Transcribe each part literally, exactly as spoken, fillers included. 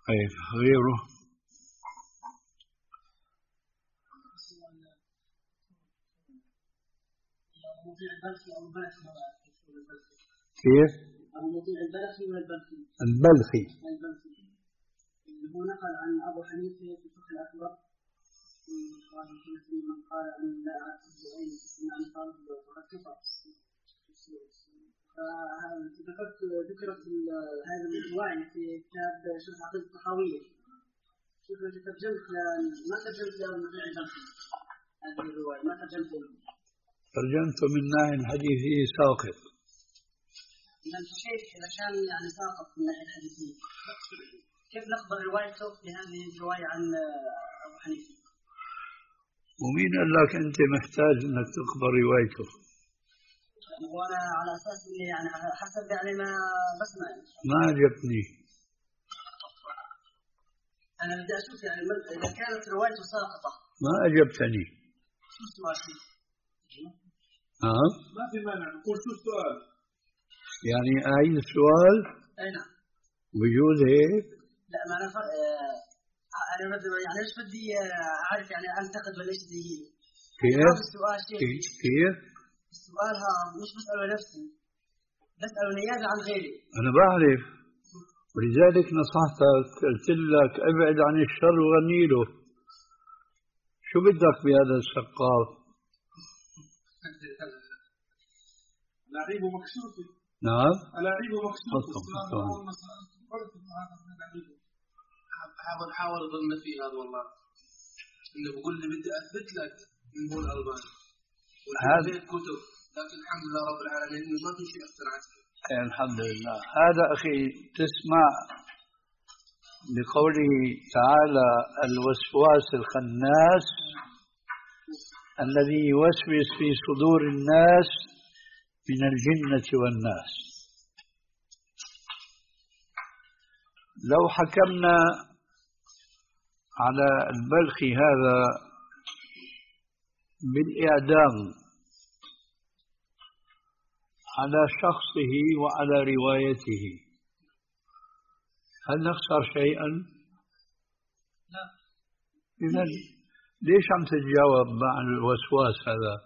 طيب غيره. كيف؟ الموضوع البلخي والبلخي. البلخي. البلخي. هو نقل عن أبو حنيفة في الفقه الأكبر في قال من قال أن لا أعتقد أي عن قال فقد كفر. ذكرت ذكرت هذا الرواية في كتاب شرح عقيدة الطحاوية. شوف ترجمت ما ترجمت للموضوع البلخي هذه الرواية ما ترجمت ترجمت من ناحية الحديثي ساقط. يعني الشيخ عشان يعني ساقط من ناحية الحديثية كيف نقبل روايته في هذه الرواية عن أبو حنيفة؟ ومين قال لك أنت محتاج أنك تقبل روايته؟ وأنا على أساس إني يعني حسب يعني ما بسمع. ما عجبني. أنا بدي أشوف يعني إذا كانت روايته ساقطة. ما عجبتني. شو السؤال؟ ها؟ ما في مانع نقول شو السؤال؟ يعني أعيد السؤال؟ أي نعم. بجوز هيك؟ لا ما أنا فر... أنا بدي يعني إيش بدي أعرف يعني أنتقد ولا إيش بدي كيف؟ السؤال شيء. كيف؟ السؤال ها مش بسأله نفسي بسأله نيابة عن غيري. أنا بعرف ولذلك نصحتك قلت لك ابعد عن الشر وغني له. شو بدك بهذا السقاف؟ لعيب مكسوف. نعم. لعيب مكسوف. حاول حاول ظن في هذا والله انه بقول لي بدي اثبت لك من هو الالباني هذا كتب لكن الحمد لله رب العالمين انه ما في شيء اخترعت فيه. الحمد لله. هذا اخي تسمع بقوله تعالى الوسواس الخناس الذي يوسوس في صدور الناس من الجنة والناس. لو حكمنا على البلخي هذا بالإعدام على شخصه وعلى روايته هل نخسر شيئا؟ لا. إذن ليش عم تتجاوب مع الوسواس هذا؟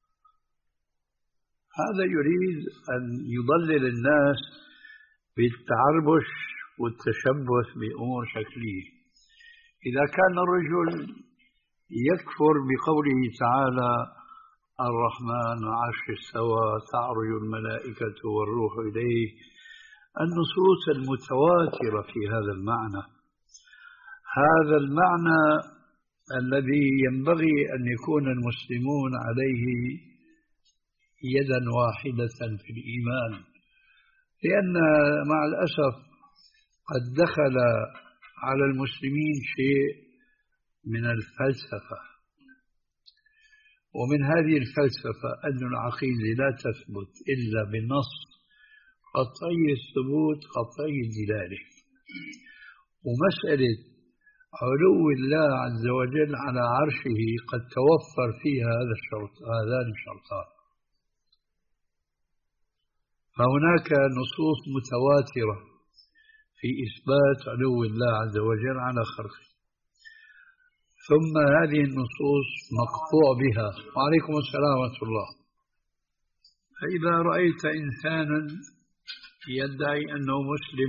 هذا يريد أن يضلل الناس بالتعربش والتشبث بأمور شكلية. إذا كان الرجل يكفر بقوله تعالى الرحمن عرش استوى تعرج الملائكة والروح إليه النصوص المتواترة في هذا المعنى، هذا المعنى الذي ينبغي أن يكون المسلمون عليه يدا واحدة في الإيمان، لأن مع الأسف قد دخل على المسلمين شيء من الفلسفة، ومن هذه الفلسفة أن العقيدة لا تثبت إلا بنص قطعي الثبوت قطعي الدلالة. ومسألة علو الله عز وجل على عرشه قد توفر فيها هذا الشرط هذان الشرطان، فهناك نصوص متواترة في إثبات علو الله عز وجل على خلقه، ثم هذه النصوص مقطوع بها. وعليكم السلام ورحمة الله. فإذا رأيت إنسانا يدعي أنه مسلم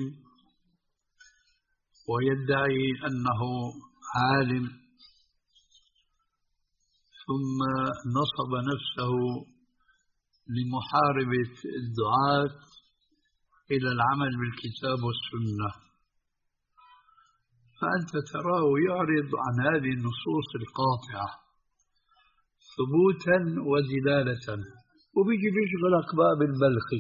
ويدعي أنه عالم ثم نصب نفسه لمحاربة الدعاة إلى العمل بالكتاب والسنة، فأنت تراه يعرض عن هذه النصوص القاطعة ثبوتا ودلالة، وبيجي بيشغلك باب البلخي.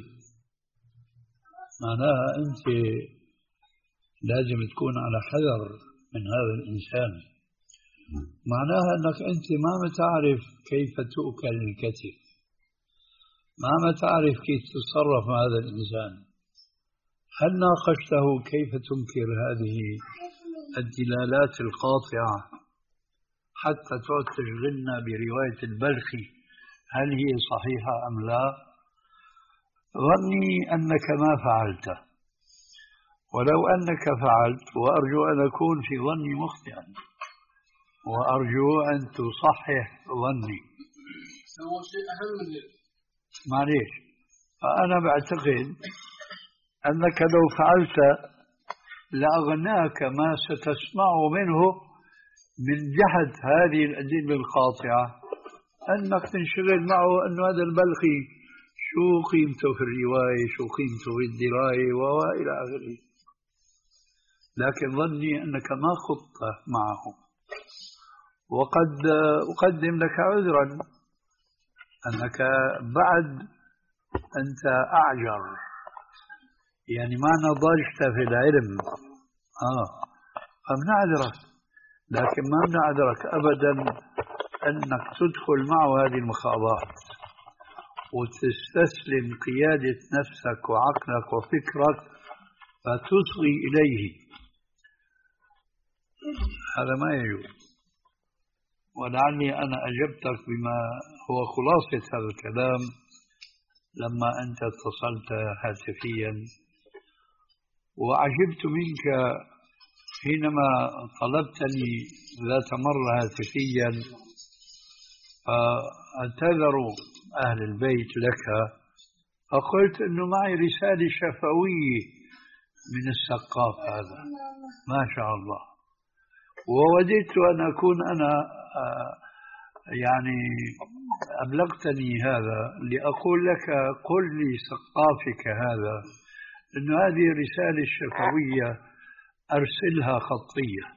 معناها أنت لازم تكون على حذر من هذا الإنسان، معناها أنك أنت ما متعرف كيف تؤكل الكتف، ما متعرف كيف تتصرف مع هذا الإنسان. هل ناقشته كيف تنكر هذه الدلالات القاطعة حتى تعد تشغلنا برواية البلخي هل هي صحيحة أم لا؟ ظني أنك ما فعلته، ولو أنك فعلت، وأرجو أن أكون في ظني مخطئا، وأرجو أن تصحح ظني. سوى شيء أهم من ذلك. معليش، فأنا بعتقد أنك لو فعلت لأغناك ما ستسمع منه من جهة هذه الأدلة القاطعة، أنك تنشغل معه أنه هذا البلخي شو قيمته في الرواية، شو قيمته في الدراية وإلى آخره. لكن ظني أنك ما خضت معه، وقد أقدم لك عذرا أنك بعد أنت أعجر، يعني ما نضجت في العلم. آه فبنعذرك، لكن ما بنعذرك أبدا أنك تدخل معه هذه المخاضات وتستسلم قيادة نفسك وعقلك وفكرك فتصغي إليه. هذا ما يجوز. ولعلي أنا أجبتك بما هو خلاصة هذا الكلام لما أنت اتصلت هاتفيا، وعجبت منك حينما طلبتني ذات مرة هاتفيا فاعتذر أهل البيت لك، فقلت أنه معي رسالة شفوية من السقاف هذا ما شاء الله، ووددت أن أكون أنا يعني أبلغتني هذا لأقول لك قل لي سقافك هذا أن هذه الرسالة الشفوية أرسلها خطية.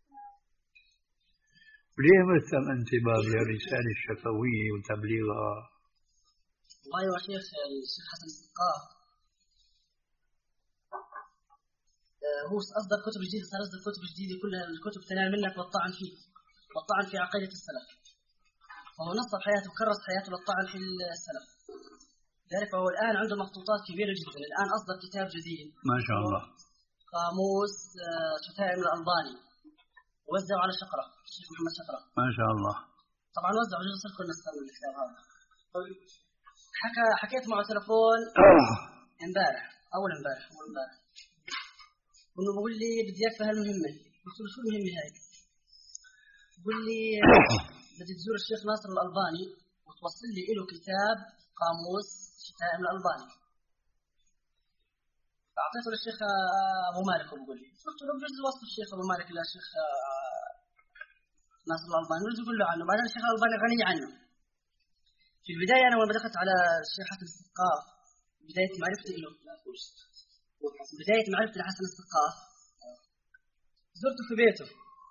ليه مثل انتباه للرسالة الشفوية وتبليغها؟ والله يا شيخ الشيخ حسن السقاف هو أصدر كتب جديدة، صار أصدر كتب جديدة كلها الكتب تنال منك والطعن فيه والطعن في عقيدة السلف، وهو نصب حياته وكرس حياته للطعن في السلف. لذلك هو الآن عنده مخطوطات كبيرة جدا. الآن أصدر كتاب جديد ما شاء الله قاموس شتائم الألباني، وزعه على شقرة الشيخ محمد شقرة ما شاء الله. طبعا وزعه جزء صرف النسخة من الكتاب هذا. حكى حكيت معه تلفون امبارح أول امبارح أول امبارح وإنه بقول لي بدي إياك في هالمهمة. قلت له شو المهمة هاي؟ بقول لي بدي تزور الشيخ ناصر الألباني وتوصل لي له كتاب قاموس شتائم الألباني. فأعطيته للشيخ أبو مالك وبقول لي قلت له بجوز وصف الشيخ أبو مالك للشيخ ناصر الألباني بجوز يقول له عنه. بعدين الشيخ الألباني غني عنه. في البداية أنا لما دخلت على الشيخ حسن السقاف بداية معرفتي له بداية معرفتي لحسن السقاف زرته في بيته،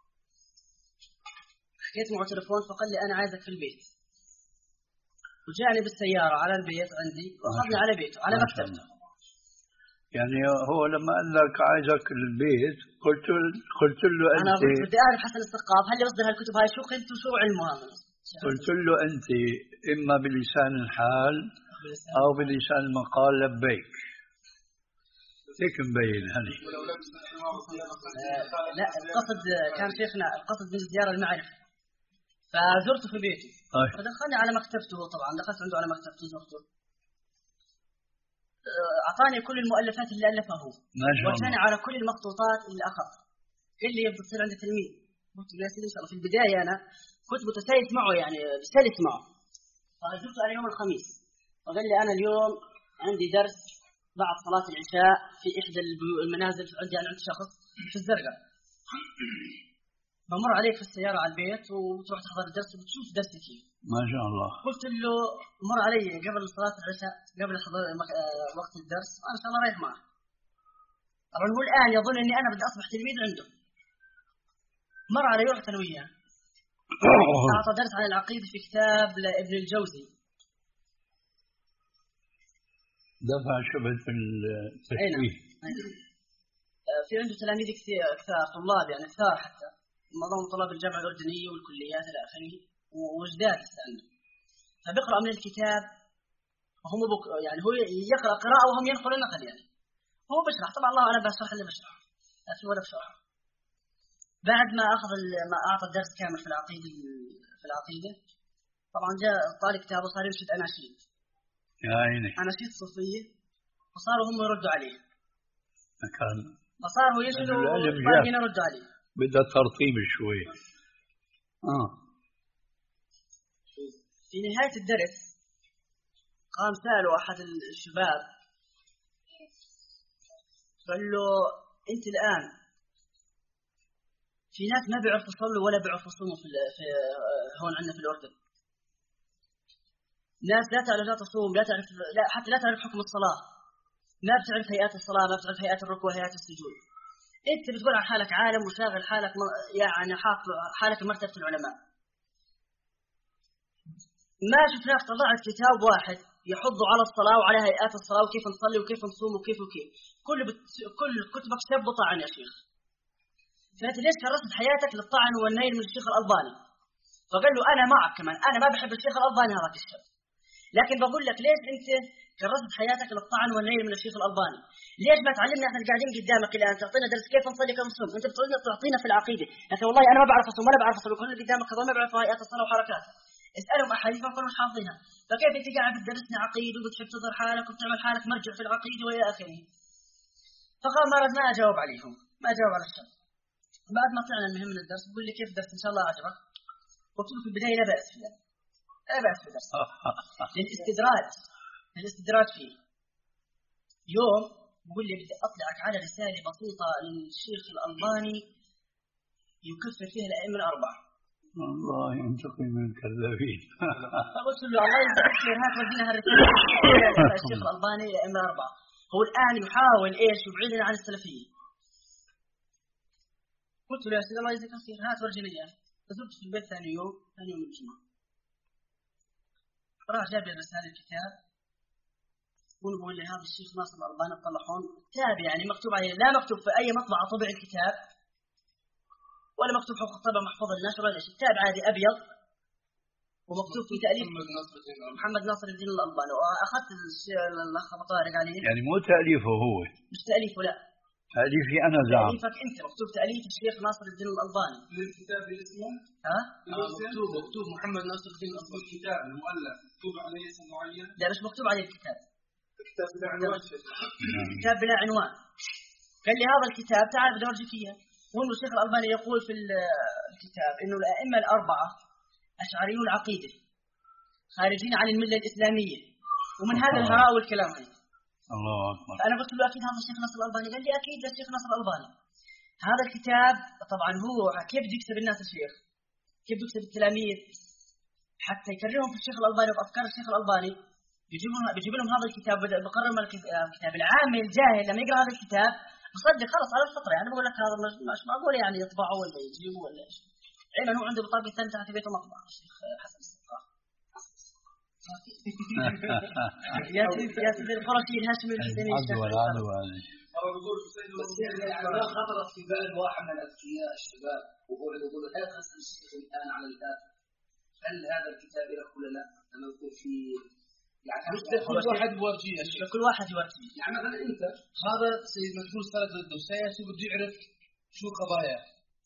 حكيت معه تلفون فقال لي أنا عايزك في البيت، وجاءني بالسيارة على البيت عندي وأخذني على بيته على مكتبته. يعني هو لما قال لك عايزك للبيت قلت قلت له أنت، أنا قلت بدي أعرف حسن السقاف هل يصدر هالكتب هاي شو قيمته وشو علمه هذا. قلت له أنت إما بلسان الحال أو بلسان المقال لبيك، هيك مبين هني. آه لا القصد كان شيخنا القصد من الزيارة المعرفة، فزرته في بيته أي. فدخلني على مكتبته. طبعا دخلت عنده على مكتبته زرته، أعطاني كل المؤلفات اللي ألفها هو وثاني على كل المخطوطات اللي أخذ. قال لي يبدو تصير عندي تلميذ. قلت له يا سيدي إن شاء الله. في البداية أنا كنت متسايس معه يعني بسلس معه. فزرته على يوم الخميس وقال لي أنا اليوم عندي درس بعد صلاة العشاء في إحدى المنازل عندي أنا عند شخص في الزرقاء، بمر عليك في السيارة على البيت وتروح تحضر الدرس وتشوف درسك. ما شاء الله. قلت له مر علي قبل صلاة العشاء قبل وقت الدرس وأنا إن شاء الله رايح معه. طبعا هو الآن يظن أني أنا بدي أصبح تلميذ عنده. مر علي رحت أنا وياه أعطى درس عن العقيدة في كتاب لابن الجوزي دفع شبه في التشبيه. في عنده تلاميذ كثير كثار طلاب يعني كثار حتى معظم طلاب الجامعة الأردنية والكليات إلى آخره وجداد عنده. فبيقرأ من الكتاب وهم بك يعني هو يقرأ قراءة وهم ينقل النقل يعني هو بشرح. طبعا الله أنا بشرح اللي بشرح لكن ولا بشرح. بعد ما أخذ ما أعطى الدرس كامل في العقيدة في العقيدة طبعا جاء طالب كتابه صار يرشد أناشيد يا عيني أناشيد صوفية وصاروا هم يردوا عليه. كان فصار هو يجد وباقيين يرد عليه. بدها ترطيب شوي. آه. في نهاية الدرس قام سأله أحد الشباب قال له أنت الآن في ناس ما بيعرفوا يصلوا ولا بيعرفوا يصوموا في, في هون عندنا في الأردن. ناس لا تعرف لا تصوم لا تعرف لا حتى لا تعرف حكم الصلاة، ما بتعرف هيئات الصلاة، ما بتعرف هيئات الركوع وهيئات السجود. أنت بتقول على حالك عالم وشاغل حالك يعني حاط حالك مرتبة العلماء. ما شفناك طلعت كتاب واحد يحضوا على الصلاة وعلى هيئات الصلاة وكيف نصلي وكيف نصوم وكيف وكيف. كل بت... كل كتبك سب وطعن يا شيخ. فأنت ليش كرست حياتك للطعن والنيل من الشيخ الألباني؟ فقال له أنا معك كمان، أنا ما بحب الشيخ الألباني هذاك الشاب، لكن بقول لك ليش أنت كرست حياتك للطعن والنيل من الشيخ الألباني؟ ليش ما تعلمنا احنا قاعدين قدامك الآن تعطينا درس كيف نصلي كيف نصوم؟ أنت بتعطينا تعطينا في العقيدة، لكن والله أنا ما بعرف أصوم ولا بعرف أصلي، كل اللي قدامك هذول ما بيعرفوا هيئات الصلاة وحركاتها. اسألهم أحاديث ما كانوا مش حافظينها، فكيف أنت قاعد بتدرسني عقيدة وبتحب تظهر حالك وبتعمل حالك مرجع في العقيدة وإلى آخره. فقال مرض ما أجاوب عليهم، ما أجاوب على الشاب. بعد ما طلعنا المهم من الدرس بقول لي كيف الدرس إن شاء الله عجبك؟ قلت له في البداية لا بأس فيه، لا بأس في الدرس. للاستدراج الاستدراج فيه. يوم بقول لي بدي أطلعك على رسالة بسيطة للشيخ الألباني يكفر فيها الأئمة الأربعة. الله ينتقم من الكذابين. فقلت له الله يجزاك خير هات ودينا هالرسالة الشيخ الألباني الأئمة الأربعة. هو الآن يحاول إيش يبعدنا عن السلفية. قلت له يا سيدي الله يجزاك خير هات ورجيني إياه. فزرت في البيت ثاني يوم ثاني يوم الجمعة. راح جاب لي رسالة الكتاب ونقول لي هذا الشيخ ناصر الألباني الطلحون كتاب يعني مكتوب عليه، لا مكتوب في أي مطبعة طبع الكتاب ولا مكتوب حقوق طبع محفوظ النشر ولا شيء، كتاب عادي أبيض ومكتوب في تأليف محمد ناصر الدين الألباني. وأخذت الأخ أبو طارق عليه يعني مو تأليفه هو، مش تأليفه لا تأليفي أنا زعم، تأليفك أنت مكتوب تأليف الشيخ ناصر الدين الألباني. الكتاب اسمه ها؟ مكتوب مكتوب محمد ناصر الدين الألباني. الكتاب المؤلف مكتوب عليه اسم معين؟ لا مش مكتوب عليه الكتاب. الكتاب بلا عنوان. كتاب بلا عنوان. قال لي هذا الكتاب تعال بدي أورجيك إياه. وإنه الشيخ الألباني يقول في الكتاب إنه الأئمة الأربعة أشعريون العقيدة خارجين عن الملة الإسلامية، ومن هذا الهراء والكلام هذا. الله أكبر. أنا قلت له أكيد هذا الشيخ ناصر الألباني. قال لي أكيد الشيخ ناصر الألباني. هذا الكتاب طبعا هو كيف بده يكسب الناس الشيخ، كيف بده يكسب التلاميذ حتى يكررهم في الشيخ الألباني وأفكار الشيخ الألباني. بيجيبون بيجيب لهم هذا الكتاب بقرر من الكتاب. العامل الجاهل لما يقرأ هذا الكتاب بصدق خلص على الفطرة. يعني بقول لك هذا مش معقول يعني يطبعه ولا يجيبه ولا ايش. علما هو عنده بطاقة ثانية تحت بيته مطبعة الشيخ حسن السقاف. يا سيدي يا سيدي القرشي الهاشمي الحسيني عدوى عدوى هذه. ما خطرت في بال واحد من الاذكياء الشباب وهو يقول هل حسن الشيخ الان على الهاتف هل هذا الكتاب له ولا لا؟ لما يكون في يعني كل واحد يورجيه الشيخ، كل واحد يورجيه. يعني مثلا انت هذا سيد مجلس ثلاث ضده سياسي بده يعرف شو القضايا.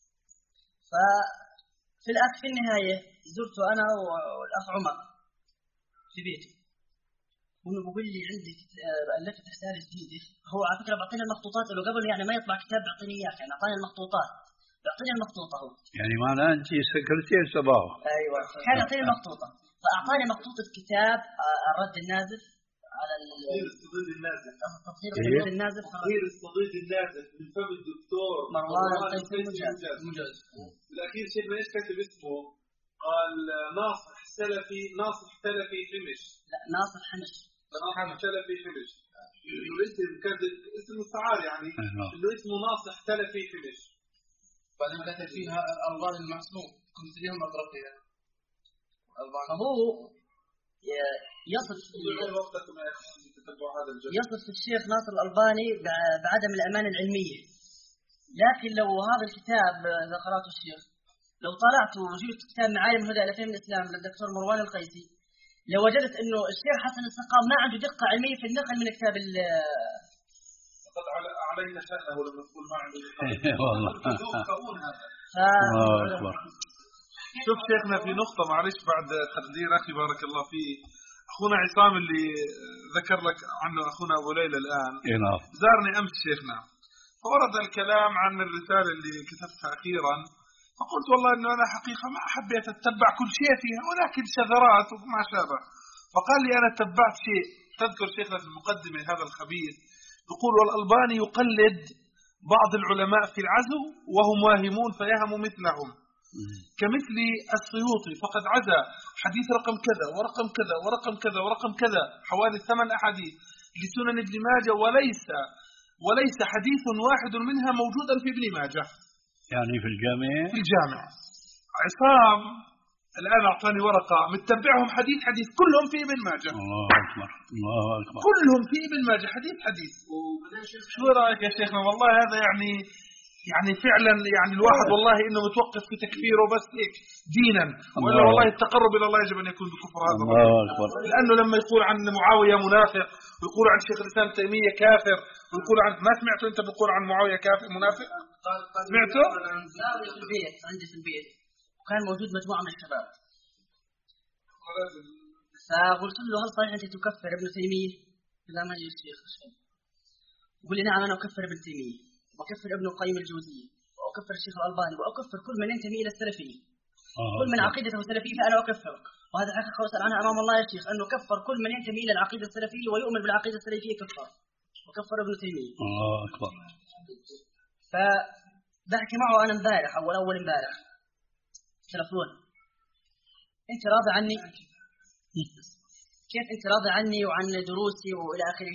ففي الأخ في النهاية زرته أنا والأخ عمر في بيتي، وإنه بقول لي عندي ألفت رسالة جديدة. هو على فكرة بعطينا المخطوطات له قبل يعني ما يطلع كتاب بيعطيني إياه، يعني أعطاني المخطوطات بيعطيني المخطوطة هو. يعني معناه أنت سكرتير تبعه. أيوة كان يعطيني المخطوطة، فأعطاني مخطوطة كتاب الرد النازف على تطهير الصديد النازف. تطهير الصديد النازف تطهير الصديد النازف من فم الدكتور مروان القيسي مجاز. الأخير شيخنا إيش كتب اسمه؟ قال ناصح سلفي ناصح سلفي حمش. لا ناصح حمش. ناصح سلفي حمش. إنه اسم كذب اسم مستعار يعني إنه اسمه ناصح سلفي حمش. بعدين كتب فيها الألباني المعصوم كنت اليوم أقرأها. فهو يصف يصف الشيخ ناصر الألباني بعدم الأمانة العلمية. لكن لو هذا الكتاب إذا قرأته الشيخ لو طلعت وجبت كتاب معالم هدى إلى فهم الإسلام للدكتور مروان القيسي لوجدت إنه الشيخ حسن السقاف ما عنده دقة علمية في النقل من كتاب ال. فقد علينا شأنه لما تقول ما عنده دقة. والله. الله أكبر. شوف شيخنا في نقطة معلش بعد تقدير أخي بارك الله فيه، أخونا عصام اللي ذكر لك عنه أخونا أبو ليلى الآن إيه نعم. زارني أمس شيخنا، فورد الكلام عن الرسالة اللي كتبتها أخيرا، فقلت والله أنه أنا حقيقة ما حبيت أتبع كل شيء فيها ولكن شذرات وما شابه. فقال لي أنا تبعت شيء، تذكر شيخنا في المقدمة هذا الخبير يقول والألباني يقلد بعض العلماء في العزو وهم واهمون فيهموا مثلهم، كمثل السيوطي فقد عزى حديث رقم كذا ورقم كذا ورقم كذا ورقم كذا حوالي ثمان أحاديث لسنن ابن ماجه، وليس وليس حديث واحد منها موجودا في ابن ماجه، يعني في الجامع في الجامع. عصام الآن أعطاني ورقة متبعهم حديث حديث كلهم في ابن ماجه. الله أكبر الله أكبر، كلهم في ابن ماجه حديث حديث. شو رأيك يا شيخنا؟ والله هذا يعني يعني فعلا يعني الواحد والله إنه متوقف في تكفيره بس هيك دينا، ولا والله التقرب إلى الله يجب أن يكون بكفر هذا. الله أكبر. لأنه لما يقول عن معاوية منافق ويقول عن شيخ الإسلام تيمية كافر ويقول عن، ما سمعته أنت بتقول عن معاوية كافر منافق؟ سمعته؟ عندي في البيت عندي في البيت وكان موجود مجموعة من الشباب، فقلت له هل صحيح أنت تكفر ابن تيمية؟ لا ما يجي الشيخ. يقول لي نعم أنا أكفر ابن تيمية وأكفر ابن القيم الجوزية وأكفر الشيخ الألباني وأكفر كل من ينتمي إلى السلفية، كل من عقيدته سلفية فأنا أكفره. وهذا حقيقة أسأل عنها أمام الله يا شيخ، أنه كفر كل من ينتمي إلى العقيدة السلفية ويؤمن بالعقيدة السلفية كفر، وكفر ابن تيمية. الله أكبر. فبحكي معه أنا امبارح أول أول امبارح تلفون، أنت راضي عني؟ كيف أنت راضي عني وعن دروسي وإلى آخره؟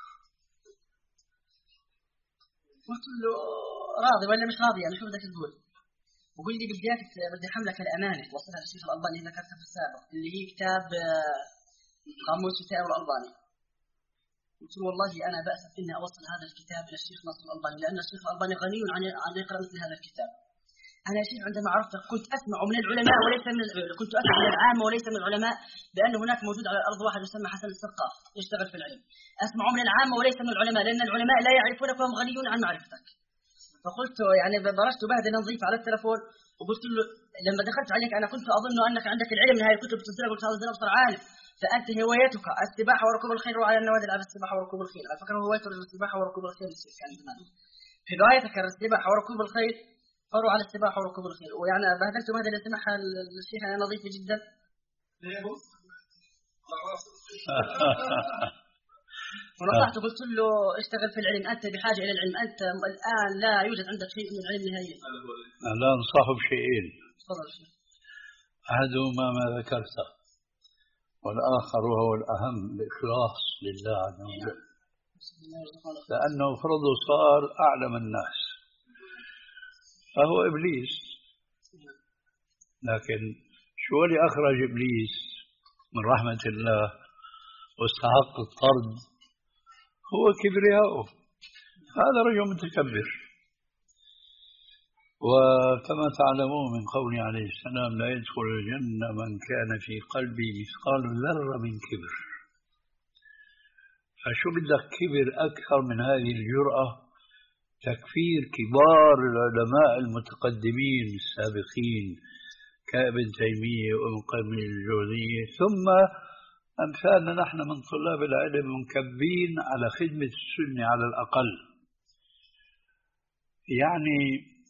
قلت له راضي ولا مش راضي؟ أنا شو بدك تقول؟ وقل لي بدي بدي حملك الأمانة وصلها للشيخ الألباني اللي ذكرتها في السابق اللي هي كتاب قاموس الشتاء والألباني. قلت له والله أنا بأسف إني أوصل هذا الكتاب إلى الشيخ ناصر الألباني لأن الشيخ الألباني غني عن عن يقرأ مثل هذا الكتاب. أنا يا شيخ عندما عرفتك كنت أسمع من العلماء وليس من كنت أسمع من العامة وليس من العلماء بأن هناك موجود على الأرض واحد يسمى حسن السقاف يشتغل في العلم. أسمع من العامة وليس من العلماء لأن العلماء لا يعرفونك وهم غنيون عن معرفتك. فقلت يعني برشت بهدل نظيف على التلفون وقلت له لما دخلت عليك أنا كنت أظن أنك عندك العلم من هذه الكتب تنزلها، قلت هذا زين أبصر عالم، فأنت هوايتك السباحة وركوب الخيل وعلى النوادي العب السباحة وركوب الخيل. على فكرة هوايته السباحة وركوب الخيل كان زمان في روايتك السباحة وركوب الخيل فروا على السباحة وركوب الخيل، ويعني بهدلت بهدل اللي سمعها الشيخ أنا نظيفة جدا. ونصحته قلت له اشتغل في العلم، أنت بحاجة إلى العلم، أنت الآن لا يوجد عندك شيء من العلم نهائيا. لا أنصحه بشيئين، تفضل شيخ. أحدهما ما ذكرته والآخر وهو الأهم الإخلاص لله عز وجل، لأنه فرض صار أعلم الناس فهو إبليس، لكن شو اللي أخرج إبليس من رحمة الله واستحق الطرد؟ هو كبرياءه، هذا رجل متكبر. وكما تعلمون من قوله عليه السلام لا يدخل الجنة من كان في قلبه مثقال ذرة من كبر. فشو بدك كبر أكثر من هذه الجرأة؟ تكفير كبار العلماء المتقدمين السابقين كابن تيمية وابن القيم الجوزية، ثم أمثالنا نحن من طلاب العلم منكبين على خدمة السنة على الأقل. يعني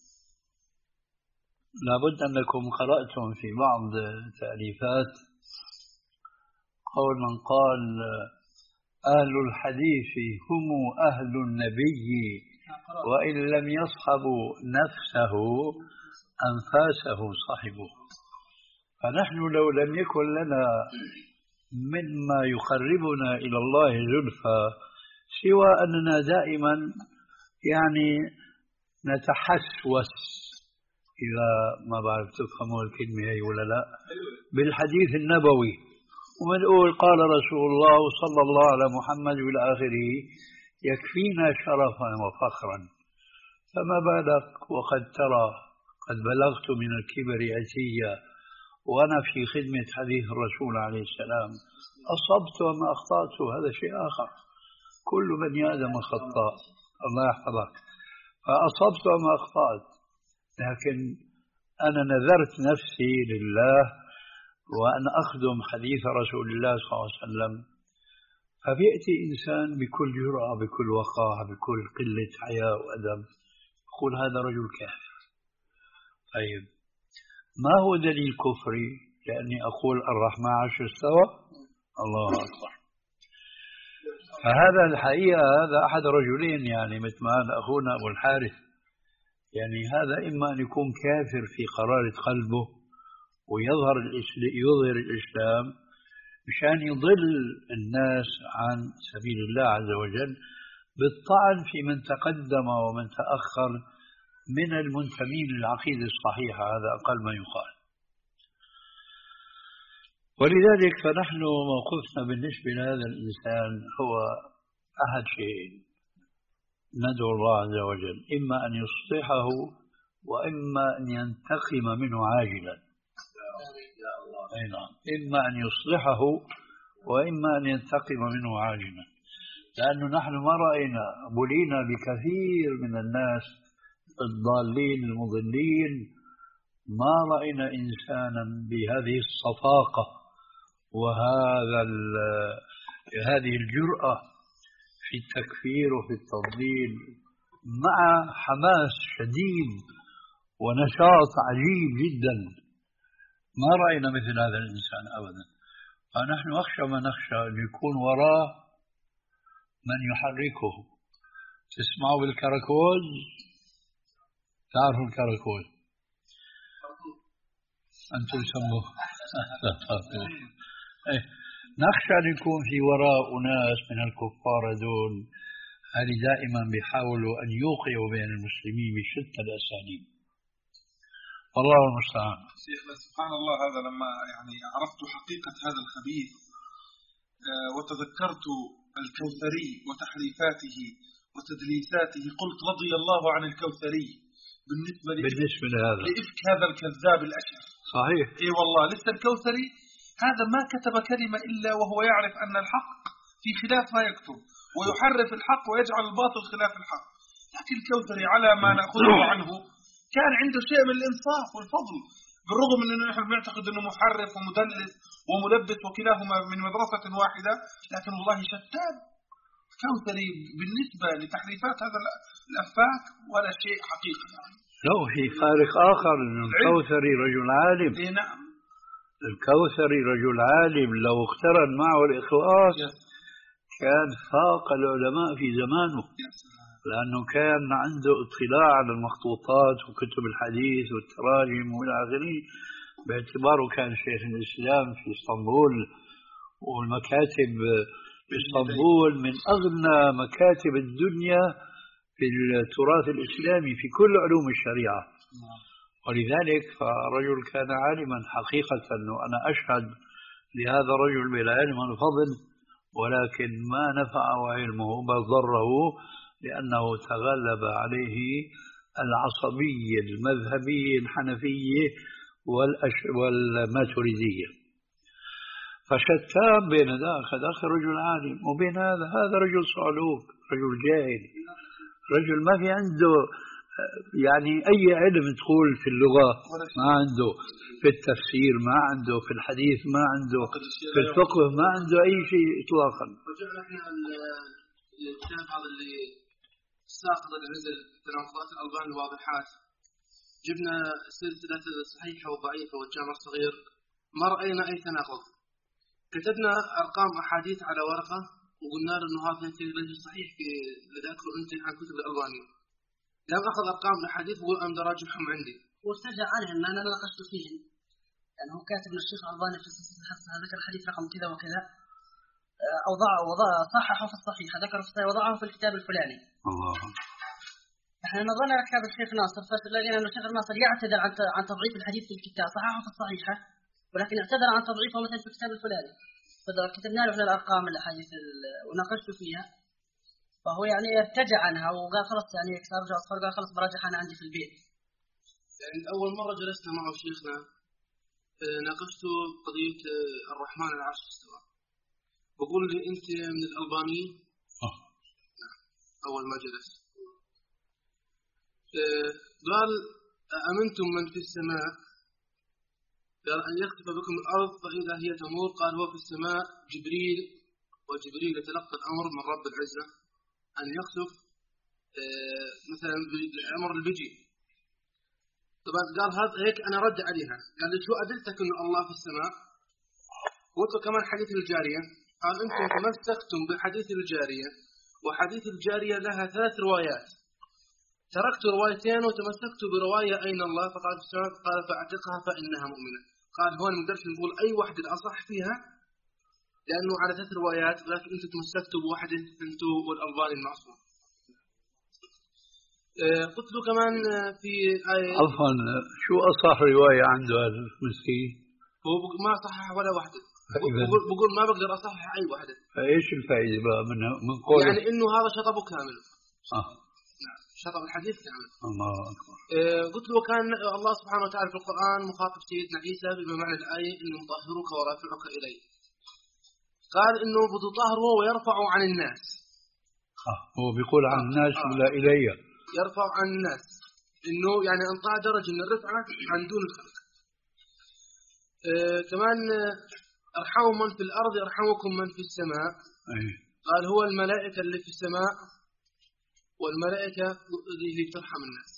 لابد أنكم قرأتم في بعض تأليفات قول من قال أهل الحديث هم أهل النبي وإن لم يصحبوا نفسه أنفاسه صحبوا. فنحن لو لم يكن لنا مما يقربنا إلى الله زلفى سوى أننا دائما يعني نتحسوس، إذا ما بعرف تفهموا الكلمة هي ولا لا، بالحديث النبوي ونقول قال رسول الله صلى الله على محمد وإلى آخره يكفينا شرفا وفخرا، فما بالك وقد ترى قد بلغت من الكبر عتيا وأنا في خدمة حديث الرسول عليه السلام، أصبت وما أخطأت هذا شيء آخر، كل بني آدم خطاء الله يحفظك، فأصبت وما أخطأت، لكن أنا نذرت نفسي لله وأن أخدم حديث رسول الله صلى الله عليه وسلم، فبيأتي إنسان بكل جرأة بكل وقاحة بكل قلة حياء وأدب يقول هذا رجل كافر. طيب ما هو دليل كفري؟ لأني أقول الرحمن عرش استوى. الله أكبر. فهذا الحقيقة هذا أحد رجلين، يعني مثل ما قال أخونا أبو الحارث، يعني هذا إما أن يكون كافر في قرارة قلبه ويظهر يظهر الإسلام مشان يضل الناس عن سبيل الله عز وجل بالطعن في من تقدم ومن تأخر من المنتمين للعقيدة الصحيحة، هذا أقل ما يقال. ولذلك فنحن موقفنا بالنسبة لهذا الإنسان هو أحد شيئين، ندعو الله عز وجل إما أن يصلحه وإما أن ينتقم منه عاجلا. أي نعم، إما أن يصلحه وإما أن ينتقم منه عاجلا، لأنه نحن ما رأينا بلينا بكثير من الناس الضالين المضلين، ما رأينا إنسانا بهذه الصفاقة وهذا هذه الجرأة في التكفير وفي التضليل مع حماس شديد ونشاط عجيب جدا. ما رأينا مثل هذا الإنسان أبدا. فنحن أخشى ما نخشى أن يكون وراء من يحركه. تسمعوا بالكراكوز؟ تعرفوا الكراكوز؟ أنتم سموه. نخشى أن يكون في وراء أناس من الكفار دول هذه دائما بيحاولوا أن يوقعوا بين المسلمين بشتى الأساليب. والله المستعان. شيخنا سبحان الله، هذا لما يعني عرفت حقيقة هذا الخبيث وتذكرت الكوثري وتحريفاته وتدليساته قلت رضي الله عن الكوثري بالنسبة بالنسبة لهذا لإفك هذا الكذاب الأشر. صحيح. إي والله لسه الكوثري هذا ما كتب كلمة إلا وهو يعرف أن الحق في خلاف ما يكتب، ويحرف الحق ويجعل الباطل خلاف الحق. لكن الكوثري على ما نأخذه عنه كان عنده شيء من الإنصاف والفضل، بالرغم من أنه نحن نعتقد أنه محرف ومدلس وملبس وكلاهما من مدرسة واحدة، لكن والله شتان. كوثري بالنسبة لتحريفات هذا الأفاك ولا شيء حقيقة. يعني لو في فارق آخر أنه الكوثري رجل عالم. إيه نعم. الكوثري رجل عالم لو اقترن معه الإخلاص كان فاق العلماء في زمانه، لأنه كان عنده اطلاع على المخطوطات وكتب الحديث والتراجم وإلى آخره، باعتباره كان شيخ الإسلام في اسطنبول، والمكاتب في اسطنبول من أغنى مكاتب الدنيا في التراث الإسلامي في كل علوم الشريعة. ولذلك فرجل كان عالما حقيقة، وأنا أشهد لهذا الرجل بالعلم والفضل، ولكن ما نفعه علمه بل ضره، لأنه تغلب عليه العصبية المذهبية الحنفية والماتريدية. فشتان بين ذاك هذاك رجل عالم وبين هذا هذا رجل صعلوك، رجل جاهل، رجل ما في عنده يعني أي علم تقول في اللغة ما عنده، في التفسير ما عنده، في الحديث ما عنده، في الفقه ما عنده أي شيء إطلاقا. رجعنا احنا الكتاب هذا اللي الساقط اللي نزل تناقضات الألباني الواضحات، جبنا سلسلة صحيحة وضعيفة والجامع الصغير، ما رأينا أي تناقض. كتبنا أرقام أحاديث على ورقة وقلنا له إنه هذا ليس صحيح في اللي ذكره أنت عن كتب الألباني. لم أخذ أرقام الأحاديث وقول أنا دراجعهم عندي. واسترجع عنهم ما أنا ناقشت فيهم، يعني هو كاتب الشيخ الألباني في سلسلة الحسنة ذكر الحديث رقم كذا وكذا، أوضع وضع صححه في الصحيح، ذكر في الصحيح وضعه في الكتاب الفلاني. الله. احنا نظرنا على كتاب الشيخ ناصر فلقينا أن الشيخ ناصر يعتذر عن عن تضعيف الحديث في الكتاب، صححه في الصحيحة ولكن اعتذر عن تضعيفه مثلا في الكتاب الفلاني. فكتبنا له الأرقام الأحاديث وناقشت فيها، فهو يعني ارتجع عنها وقال خلص يعني أرجع أصفر، قال خلص براجعها أنا عندي في البيت. يعني أول مرة جلسنا معه شيخنا ناقشته قضية الرحمن العرش استوى، بقول لي أنت من الألبانيين. أول ما جلس قال أأمنتم من في السماء، قال أن يخسف بكم الأرض فإذا هي تمور، قال هو في السماء جبريل وجبريل يتلقى الأمر من رب العزة أن يخسف مثلا الأمر اللي بيجي. طبعا قال هذا هيك أنا رد عليها، قال لي شو أدلتك إنه الله في السماء؟ قلت له كمان حديث الجارية. قال أنتم تمسكتم بحديث الجارية، وحديث الجارية لها ثلاث روايات، تركت روايتين وتمسكت برواية أين الله فقال في السماء، قال فأعتقها فإنها مؤمنة. قال هون نقدرش نقول أي واحدة الأصح فيها لأنه على ثلاث روايات، لكن أنتم تمسكتوا بواحدة أنتم والألباني المعصوم. قلت له كمان في آية عفوا شو أصح رواية عنده هذا المسكين؟ هو ما صحح ولا واحدة، بقول, بقول ما بقدر أصحح أي واحدة. فإيش الفائدة بقى من من قوله؟ يعني إنه هذا شطبه كامل. آه. نعم شطب الحديث كامل. الله أكبر. آه قلت له كان الله سبحانه وتعالى في القرآن مخاطب سيدنا عيسى بمعنى الآية إنه مطهرك ورافعك إليه. قال إنه بتطهره ويرفع عن الناس. آه. هو بيقول عن الناس آه. ولا إلي؟ يرفع عن الناس، إنه يعني أنطع درجة من الرفعة عن دون الخلق. آه كمان أرحموا من في الأرض يرحمكم من في السماء. أيه. قال هو الملائكة اللي في السماء والملائكة اللي بترحم الناس.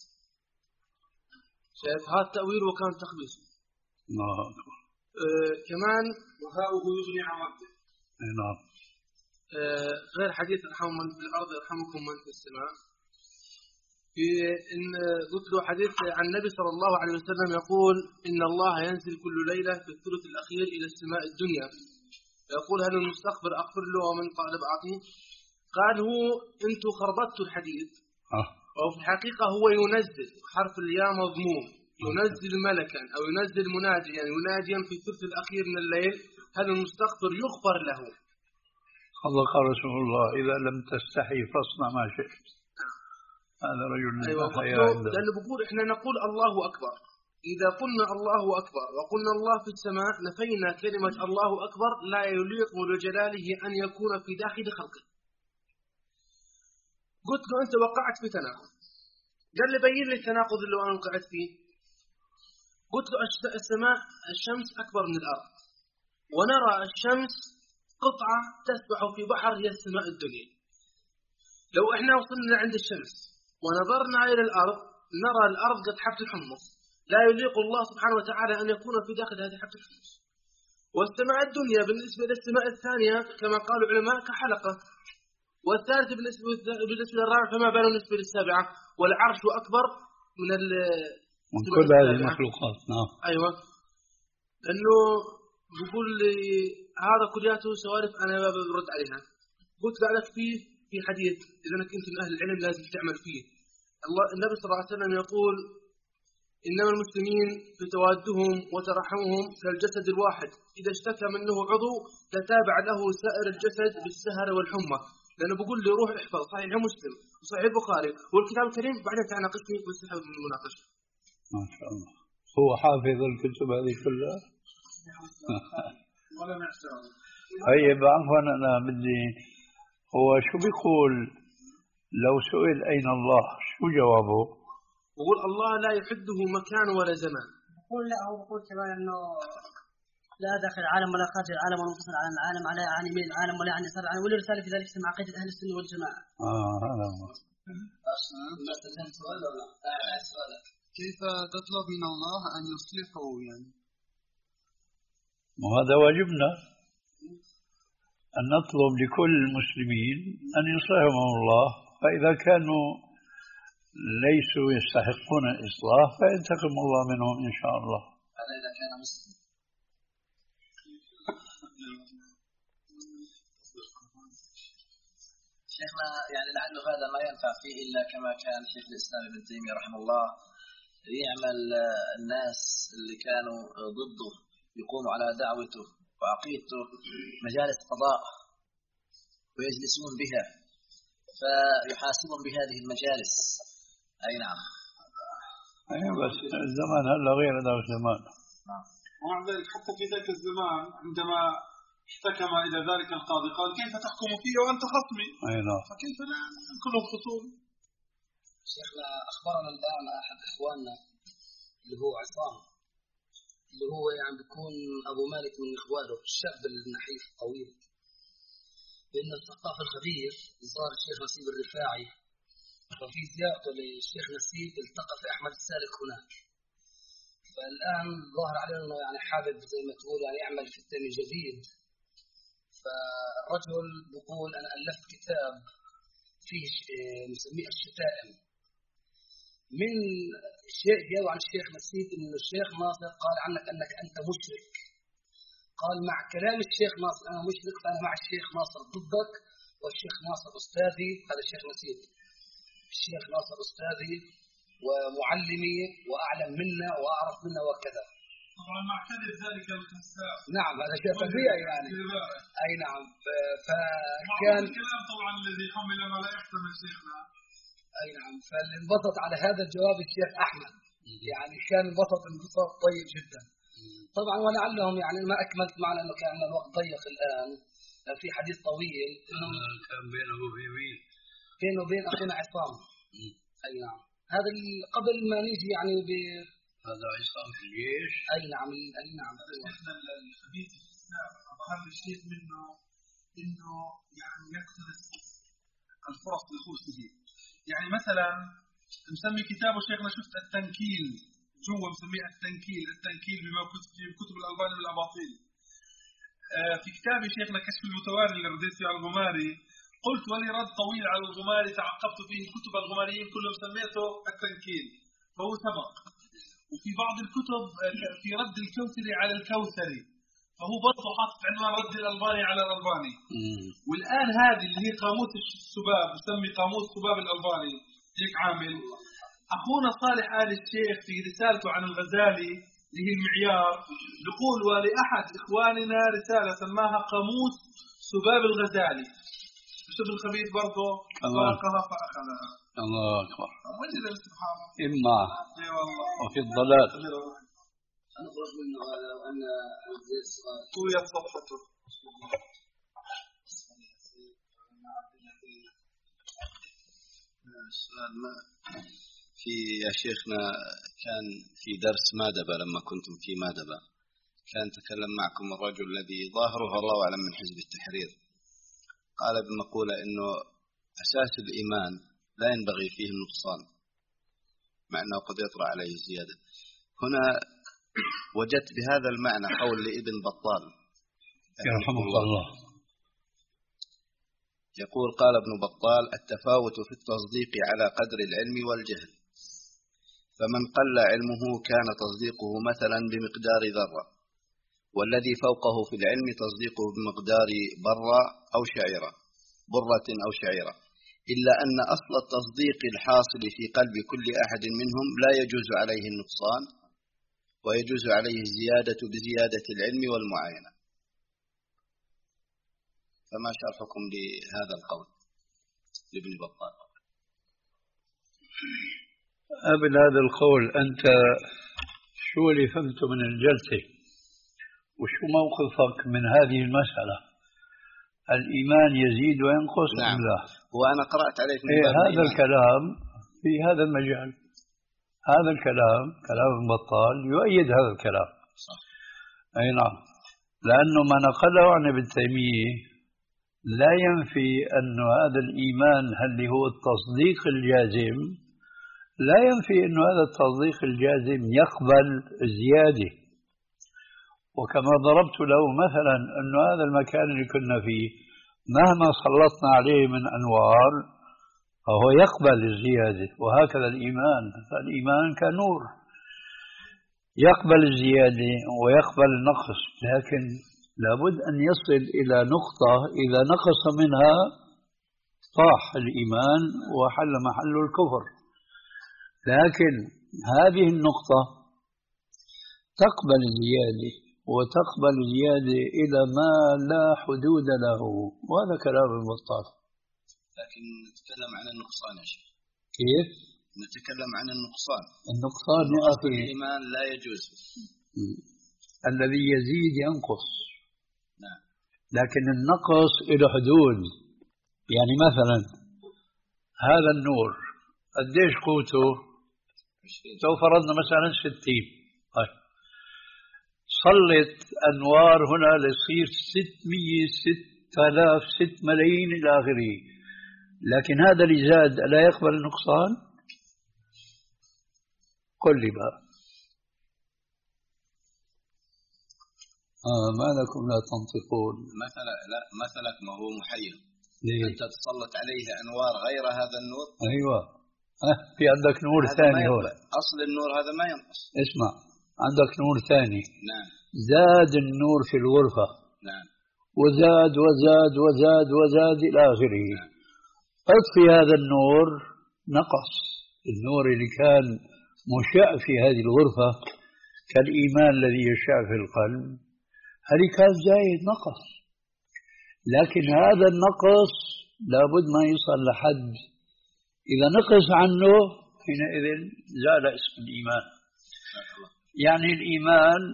شايف هذا التأويل وكان تخبيص. الله أكبر. آه كمان وهاؤه يغني عن ربه. نعم. آه غير حديث أرحموا من في الأرض يرحمكم من في السماء. في إن قلت له حديث عن النبي صلى الله عليه وسلم يقول إن الله ينزل كل ليلة في الثلث الأخير إلى السماء الدنيا، يقول هل المستغفر أغفر له ومن طالب أعطيه. قال هو أنتم خربطتوا الحديث. آه. وفي الحقيقة هو ينزل حرف الياء مضموم، ينزل ملكا أو ينزل مناجيا يناجيا في الثلث الأخير من الليل، هل المستغفر يغفر له. صدق رسول الله إذا لم تستحي فاصنع ما شئت. هذا رجل أيوة. لأنه بقول إحنا نقول الله أكبر، إذا قلنا الله أكبر وقلنا الله في السماء نفينا كلمة الله أكبر لا يليق بجلاله أن يكون في داخل خلقه. قلت له أنت وقعت في تناقض. قال لي بين لي التناقض اللي أنا وقعت فيه. قلت له السماء الشمس أكبر من الأرض، ونرى الشمس قطعة تسبح في بحر هي السماء الدنيا. لو إحنا وصلنا عند الشمس ونظرنا إلى الأرض نرى الأرض قد حبت الحمص، لا يليق الله سبحانه وتعالى أن يكون في داخل هذه حبت الحمص. والسماء الدنيا بالنسبة للسماء الثانية كما قال العلماء كحلقة، والثالثة بالنسبة بالنسبة للرابعة فما بال بالنسبة للسابعة، والعرش أكبر من ال من كل هذه المخلوقات. نعم. أيوة. إنه بقول لي هذا كلياته سوالف أنا ما برد عليها. قلت لك فيه في حديث إذا أنك أنت من أهل العلم لازم تعمل فيه. الله النبي صلى الله عليه وسلم يقول إنما المسلمين في توادهم وترحمهم كالجسد الواحد، إذا اشتكى منه عضو تتابع له سائر الجسد بالسهر والحمى. لأنه بقول لي روح احفظ صحيح مسلم وصحيح البخاري والكتاب الكريم بعدين تناقشني واستحب من المناقشة. ما شاء الله. هو حافظ الكتب هذه كلها. ولا نعسى. طيب عفوا أنا بدي هو شو بيقول لو سئل أين الله شو جوابه؟ بقول الله لا يحده مكان ولا زمان. بقول لا هو بقول كمان إنه لا داخل العالم ولا خارج العالم ولا منفصل عن العالم ولا عن يمين العالم ولا عن يسار العالم، والرسالة في ذلك مع عقيدة أهل السنة والجماعة. آه هذا هو. كيف تطلب من الله أن يصلحه يعني؟ وهذا واجبنا أن نطلب لكل المسلمين أن يصلحهم الله، فإذا كانوا ليسوا يستحقون الإصلاح فينتقم الله منهم إن شاء الله. هذا إذا كان مسلم. شيخنا يعني لعله هذا ما ينفع فيه إلا كما كان شيخ الإسلام ابن تيمية رحمه الله يعمل الناس اللي كانوا ضده يقوموا على دعوته وعقيدته مجالس قضاء ويجلسون بها فيحاسبون بهذه المجالس. أي نعم. أيوة بس الزمان هلا غير هذا الزمان. نعم. ومع ذلك حتى في ذاك الزمان عندما احتكم إلى ذلك القاضي قال كيف تحكم فيه وأنت خصمي؟ أي نعم. فكيف لا كلهم خصوم؟ شيخنا أخبرنا الآن أحد إخواننا اللي هو عصام اللي هو يعني بيكون أبو مالك من إخوانه الشاب النحيف الطويل، بأن الثقافة الخبير زار الشيخ نسيب الرفاعي، وفي زيارته للشيخ نسيب التقى في أحمد السالك هناك. فالآن ظاهر عليه أنه يعني حابب زي ما تقول يعني يعمل في التاني جديد. فالرجل بيقول أنا ألفت كتاب فيه مسميه الشتائم. من شيء جاء عن الشيخ نسيب إنه الشيخ ناصر قال عنك أنك أنت مشرك. قال مع كلام الشيخ ناصر أنا مشرك، فأنا مع الشيخ ناصر ضدك، والشيخ ناصر أستاذي. هذا الشيخ نسيب. الشيخ ناصر أستاذي ومعلمي وأعلم منا وأعرف منا وكذا. طبعا مع كذب ذلك الكذاب. نعم هذا شيء طبيعي يعني. أي نعم. فكان الكلام طبعا الذي حمل ما لا يحتمل شيخنا. أي نعم. فالانبسط على هذا الجواب الشيخ أحمد، يعني كان انبسط انبساط طيب جدا. طبعا ولعلهم يعني ما أكملت معنا أنه كان الوقت ضيق الآن، في حديث طويل إنه كان بينه وبين بينه وبين أخونا عصام. أي نعم. هذا قبل ما نيجي يعني ب هذا عصام في الجيش. أي نعم. أي نعم. شيخنا الخبيث في الإسلام ظهر لي شيء منه إنه يعني يقتنص الفرص لخوصه. يعني مثلا مسمي كتابه شيخنا شفت التنكيل جوا مسميه التنكيل التنكيل بما كتب في كتب الألباني والأباطيل. آه في كتابي شيخنا كشف المتواري اللي رديت فيه على الغماري قلت ولي رد طويل على الغماري تعقبت فيه كتب الغماريين كلهم سميته التنكيل فهو سبق. وفي بعض الكتب في رد الكوثري على الكوثري فهو برضه حاطط عنوان رد الألباني على الألباني. والآن هذه اللي هي قاموس السباب مسمي قاموس سباب الألباني هيك عامل. أخونا صالح آل الشيخ في رسالته عن الغزالي اللي هي المعيار بيقول ولأحد إخواننا رسالة سماها قاموس سباب الغزالي. شوف الخبيث برضه سرقها فأخذها. الله أكبر. وجد سبحان الله. إما وفي الضلال. نخرج منه هذا وأن طويت صفحته. السؤال ما في يا شيخنا كان في درس مادبة لما كنتم في مادبة كان تكلم معكم الرجل الذي ظاهره الله أعلم من حزب التحرير. قال بمقولة إنه أساس الإيمان لا ينبغي فيه النقصان مع أنه قد يطرأ عليه زيادة. هنا وجدت بهذا المعنى قول لابن بطال يرحمه الله يقول قال ابن بطال التفاوت في التصديق على قدر العلم والجهل، فمن قل علمه كان تصديقه مثلا بمقدار ذرة، والذي فوقه في العلم تصديقه بمقدار برة أو شعيرة برة أو شعيرة، إلا أن أصل التصديق الحاصل في قلب كل أحد منهم لا يجوز عليه النقصان ويجوز عليه الزيادة بزيادة العلم والمعاينة. فما شرحكم لهذا القول لابن بطال؟ قبل هذا القول أنت شو اللي فهمته من الجلسة وشو موقفك من هذه المسألة؟ الإيمان يزيد وينقص. نعم. لا وأنا قرأت عليك من إيه هذا الإيمان. الكلام في هذا المجال هذا الكلام كلام بطال يؤيد هذا الكلام. صح. أي نعم. لأنه ما نقله عن ابن تيمية لا ينفي أن هذا الإيمان اللي هو التصديق الجازم لا ينفي أن هذا التصديق الجازم يقبل زيادة. وكما ضربت له مثلا أن هذا المكان اللي كنا فيه مهما سلطنا عليه من أنوار فهو يقبل الزيادة. وهكذا الإيمان الإيمان كنور يقبل الزيادة ويقبل النقص، لكن لابد أن يصل إلى نقطة إذا نقص منها طاح الإيمان وحل محل الكفر. لكن هذه النقطة تقبل الزيادة وتقبل زيادة إلى ما لا حدود له، وهذا كلام البطال. لكن نتكلم عن النقصان يا شيخ. كيف؟ نتكلم عن النقصان. النقصان يا أخي الإيمان لا يجوز. الذي يزيد ينقص. نعم. لكن النقص إلى حدود. يعني مثلا هذا النور قديش قوته؟ لو فرضنا مثلا ستين. طيب سلط أنوار هنا ليصير ستمية ستة آلاف ست ملايين إلى آخره، لكن هذا اللي زاد لا يقبل النقصان؟ قل لي بقى. آه ما لكم لا تنطقون؟ مثلا لا مثلك ما هو محير. ليه؟ أنت تسلط عليه أنوار غير هذا النور. أيوة. أه في عندك نور ثاني هون. أصل النور هذا ما ينقص. اسمع، عندك نور ثاني. نعم. زاد النور في الغرفة. نعم. وزاد وزاد وزاد وزاد إلى آخره. نعم. أطفي هذا النور، نقص النور اللي كان مشع في هذه الغرفة كالإيمان الذي يشع في القلب، هذه كان زايد نقص. لكن هذا النقص لابد ما يصل لحد إذا نقص عنه حينئذ زال اسم الإيمان. يعني الإيمان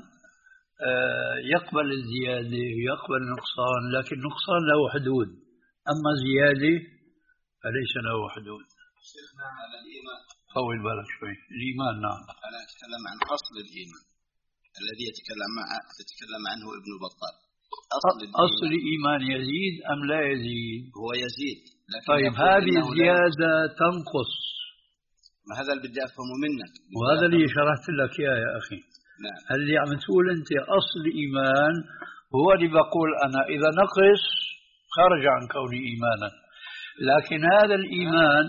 يقبل الزيادة ويقبل النقصان، لكن النقصان له حدود، أما زيادة فليس له حدود. على الإيمان طول بالك شوي. الإيمان نعم. أنا أتكلم عن أصل الإيمان الذي يتكلم مع يتكلم عنه ابن بطال. أصل, أصل الإيمان يزيد أم لا يزيد؟ هو يزيد. طيب هذه الزيادة تنقص. ما هذا اللي بدي أفهمه منك، وهذا اللي شرحت لك إياه يا أخي. نعم. اللي عم تقول أنت أصل الإيمان هو اللي بقول أنا إذا نقص خرج عن كوني إيمانا، لكن هذا الإيمان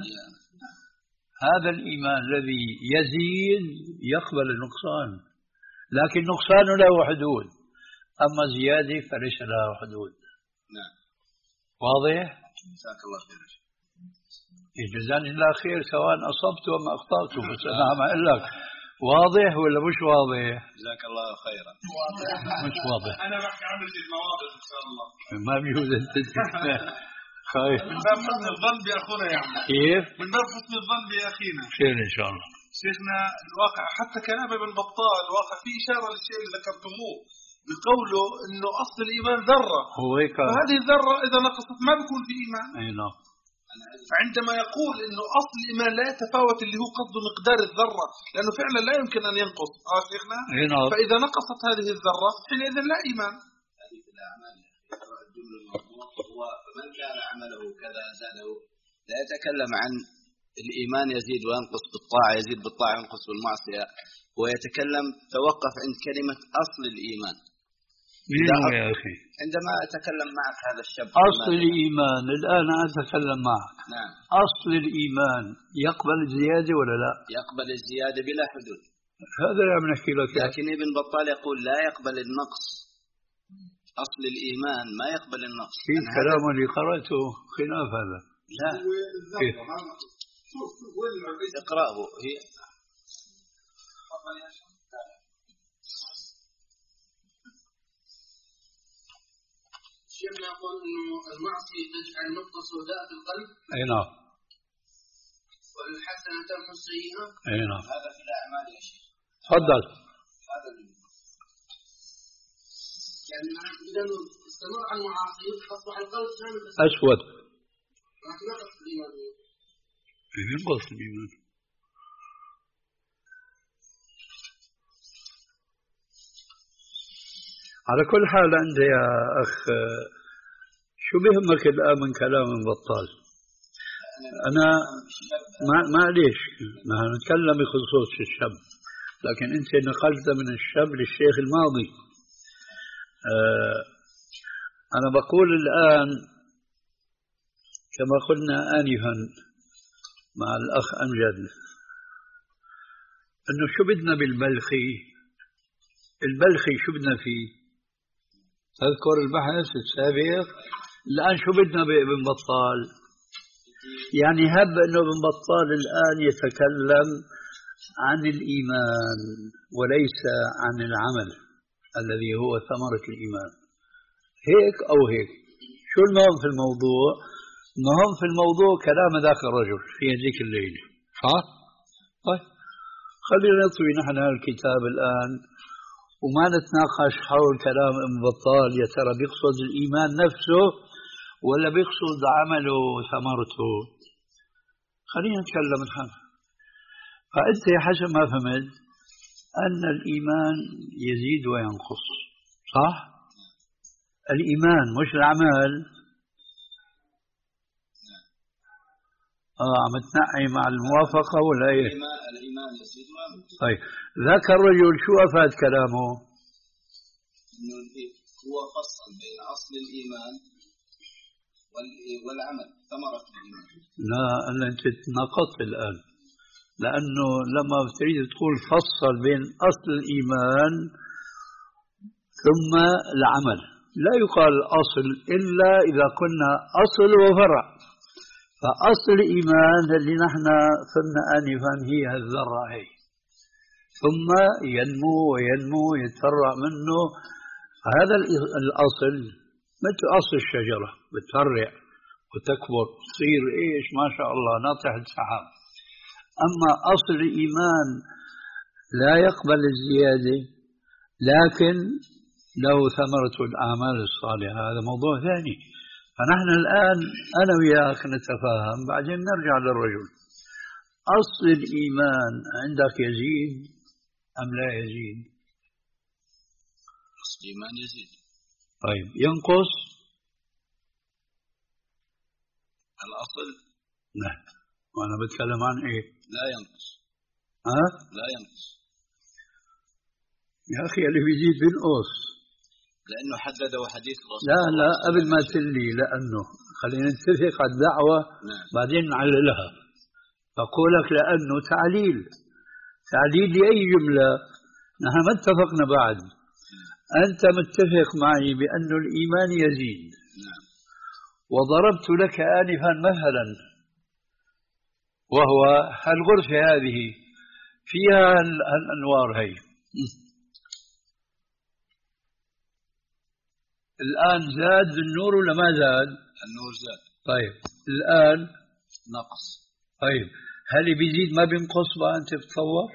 هذا الإيمان الذي يزيد يقبل النقصان، لكن نقصانه له حدود، أما زيادة فليس له حدود. نعم. واضح؟ جزاك الله خير. جزاني الله خير سواء أصبت وما أخطأت، بس أنا عم أقول لك واضح ولا مش واضح؟ جزاك الله خيرا. مش واضح. أنا بحكي عن المواضح إن شاء الله. ما بيوجد خايف. من باب حسن الظن بأخونا يعني. كيف؟ من باب حسن الظن بأخينا. خير إن شاء الله. شيخنا الواقع حتى كلام ابن بطال الواقع فيه إشارة للشيء اللي ذكرتموه بقوله إنه أصل الإيمان ذرة. هو هيك. فهذه الذرة إذا نقصت ما بيكون في إيمان. أي نعم. فعندما يقول إنه أصل الإيمان لا يتفاوت اللي هو قصده مقدار الذرة، لأنه فعلا لا يمكن أن ينقص. آه شيخنا. أي نعم. فإذا نقصت هذه الذرة حينئذ لا إيمان. هذه في الأعمال الجملة المضمون هو فمن كان عمله كذا زاده. لا يتكلم عن الإيمان يزيد وينقص بالطاعة، يزيد بالطاعة وينقص بالمعصية. هو يتكلم توقف عند كلمة أصل الإيمان. مين هو يا أخي؟ عندما أتكلم معك هذا الشاب أصل الإيمان الآن أتكلم معك. نعم. أصل الإيمان يقبل الزيادة ولا لا؟ يقبل الزيادة بلا حدود. هذا اللي عم نحكي لك. لكن ابن بطال يقول لا يقبل النقص. أصل الإيمان ما يقبل النقص. في كلام اللي قرأته خلاف هذا. لا. كيف؟ اقرأه. هي شيخنا يقول إنه المعصية تجعل نقطة سوداء في القلب. أي نعم. والحسنة تمحو السيئة. أي نعم. هذا في الأعمال يا شيخ. تفضل. هذا يعني إذا استمر على المعاصي أصبح القلب شامل أسود. لكن نقص الإيمان. ينقص الإيمان. على كل حال أنت يا أخ شو بهمك الآن من كلام بطال؟ أنا ما معليش ما نتكلم بخصوص الشاب، لكن أنت نقلت من الشاب للشيخ الماضي. أنا بقول الآن كما قلنا آنفا مع الأخ أمجد أنه شو بدنا بالبلخي؟ البلخي شو بدنا فيه؟ تذكر البحث السابق؟ الآن شو بدنا بابن بطال؟ يعني هب أنه ابن بطال الآن يتكلم عن الإيمان وليس عن العمل الذي هو ثمرة الإيمان. هيك أو هيك. شو المهم في الموضوع؟ المهم في الموضوع كلام ذاك الرجل في هذيك الليلة. صح؟ طيب خلينا نطوي نحن الكتاب الآن وما نتناقش حول كلام ابن بطال يا ترى بيقصد الإيمان نفسه ولا بيقصد عمله وثمرته. خلينا نتكلم الحين. فأنت حسب ما فهمت أن الإيمان يزيد وينقص، صح؟ الإيمان مش العمل اه عم تنقي مع الموافقة ولا ايه؟ الإيمان الإيمان يزيد وينقص. طيب ذاك الرجل شو أفاد كلامه؟ إنه هو فصل بين أصل الإيمان والعمل ثمرة الإيمان. لا أنت تناقضت الآن، لأنه لما تريد تقول فصل بين أصل الإيمان ثم العمل، لا يقال أصل إلا إذا قلنا أصل وفرع. فأصل الإيمان اللي نحن صرنا آنفا هي الذرة هي، ثم ينمو وينمو يتفرع منه. هذا الأصل مثل أصل الشجرة، بتفرع وتكبر تصير إيش ما شاء الله ناطحة سحاب. أما أصل الإيمان لا يقبل الزيادة، لكن له ثمرة الأعمال الصالحة، هذا موضوع ثاني. فنحن الآن أنا وياك نتفاهم، بعدين نرجع للرجل. أصل الإيمان عندك يزيد أم لا يزيد؟ أصل الإيمان يزيد. طيب ينقص؟ الأصل لا، وأنا بتكلم عن إيه؟ لا ينقص. ها؟ لا ينقص يا أخي اللي بيزيد بينقص، لأنه حدده حديث الرسول. لا لا قبل ما تلي، لأنه خلينا نتفق على الدعوة. نعم. بعدين نعللها. فقولك لأنه تعليل تعليل لأي جملة؟ نحن ما اتفقنا بعد. أنت متفق معي بأن الإيمان يزيد. نعم. وضربت لك آنفا مثلا، وهو الغرفة هذه فيها الأنوار هي، الآن زاد النور ولا ما زاد؟ النور زاد. طيب الآن نقص. طيب هل بيزيد ما بينقص بقى أنت بتصور؟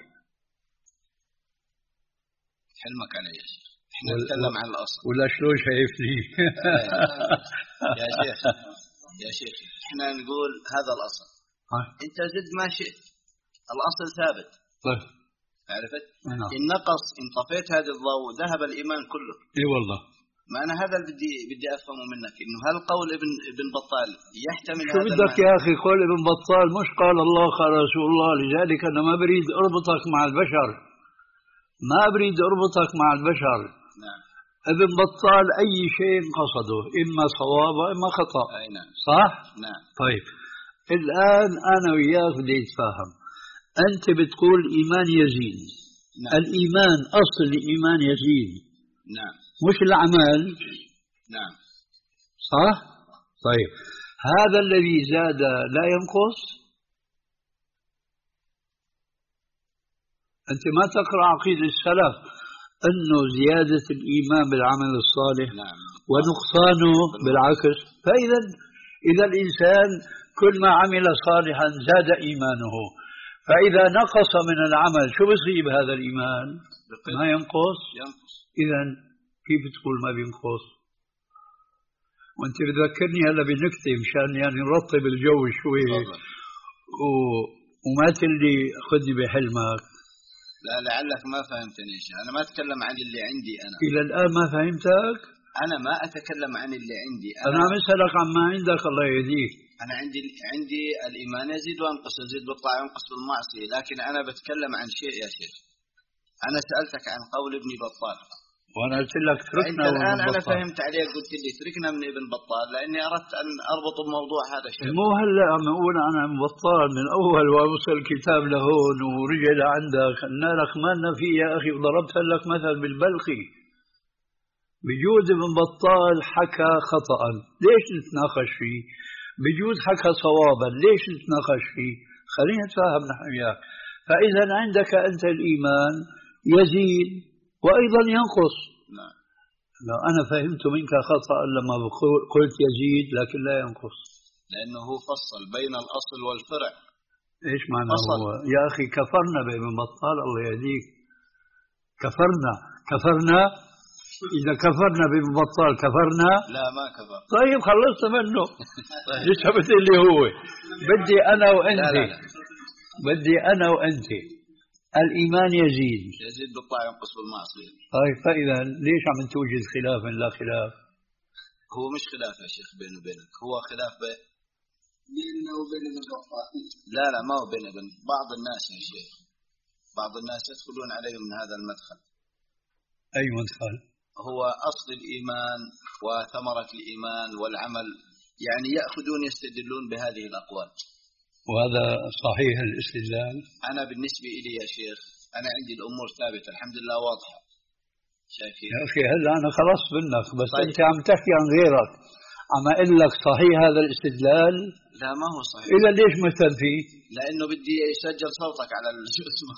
حلمك علي يا شيخ، احنا نتكلم عن الأصل. ولا شلون شايفني؟ يا شيخ يا شيخ احنا نقول هذا الأصل. انت زد ما شئت، الأصل ثابت. طيب عرفت؟ نعم. إن نقص إن طفيت هذا الضوء ذهب الإيمان كله. اي والله. ما أنا هذا اللي بدي بدي أفهمه منك، إنه هل قول ابن ابن بطال يحتمل شو هذا بدك يا أخي؟ قول ابن بطال مش قال الله قال رسول الله. لذلك أنا ما بريد أربطك مع البشر، ما بريد أربطك مع البشر. نعم. ابن بطال أي شيء قصده، إما صواب وإما خطأ. أي نعم. صح؟ نعم. طيب الآن أنا وياك بدي نتفاهم. أنت بتقول الإيمان يزيد. نعم. الإيمان أصل الإيمان يزيد. نعم. مش الأعمال. نعم. صح؟ طيب هذا الذي زاد لا ينقص؟ أنت ما تقرأ عقيدة السلف أنه زيادة الإيمان بالعمل الصالح. نعم. ونقصانه بالعكس. فإذا إذا الإنسان كل ما عمل صالحا زاد إيمانه، فإذا نقص من العمل شو بصيب هذا الإيمان؟ ما ينقص. ينقص. إذا كيف تقول ما بينقص؟ وأنت بتذكرني هلا بنكتة مشان يعني نرطب الجو شوي و... وما تلي خذني بحلمك. لا لعلك ما فهمتني يا شيخ، أنا ما أتكلم عن اللي عندي أنا. إلى الآن ما فهمتك؟ أنا ما أتكلم عن اللي عندي أنا. أنا عم أسألك عن ما عندك الله يهديك. أنا عندي عندي الإيمان يزيد وينقص، يزيد بالطاعة وينقص بالمعصية، لكن أنا بتكلم عن شيء يا شيخ. أنا سألتك عن قول ابن بطال، وأنا قلت لك تركنا أنت الآن أنا بطال. فهمت عليك قلت لي تركنا من ابن بطال، لأني أردت أن أربط بموضوع هذا الشيء. مو هلا عم أقول أنا ابن بطال من أول ووصل الكتاب لهون ورجع لعندك، قلنا لك ما لنا فيه يا أخي، وضربت لك مثل بالبلخي. بجوز ابن بطال حكى خطأ، ليش نتناقش فيه؟ بجوز حكى صوابا، ليش نتناقش فيه؟ خلينا نتفاهم نحن وياك. فإذا عندك أنت الإيمان يزيد وأيضا ينقص. نعم. لو أنا فهمت منك خطأ لما قلت يزيد لكن لا ينقص، لأنه هو فصل بين الأصل والفرع. إيش معنى فصل. هو؟ يا أخي كفرنا بابن بطال الله يهديك، كفرنا كفرنا إذا كفرنا بابن بطال كفرنا. لا ما كفر. طيب خلصت منه. لسه بتقول هو بدي أنا وأنت. لا لا لا. بدي أنا وأنت الإيمان يزيد يزيد بالطاعة ينقص بالمعصية. طيب فإذا ليش عم توجد خلاف لا خلاف؟ هو مش خلاف يا شيخ بيني وبينك، هو خلاف بين بيننا وبين الوفاء. لا لا ما هو بين وبين بعض الناس يا شيخ، بعض الناس يدخلون عليهم من هذا المدخل. أي مدخل؟ هو أصل الإيمان وثمرة الإيمان والعمل، يعني يأخذون يستدلون بهذه الأقوال. وهذا صحيح الاستدلال؟ أنا بالنسبة إلي يا شيخ أنا عندي الأمور ثابتة الحمد لله واضحة. شايفين يا أخي هلا أنا خلصت منك بس طيب. أنت عم تحكي عن غيرك، عم أقول لك صحيح هذا الاستدلال؟ لا ما هو صحيح. إذا ليش مثل فيه؟ لأنه بدي يسجل صوتك على شو اسمه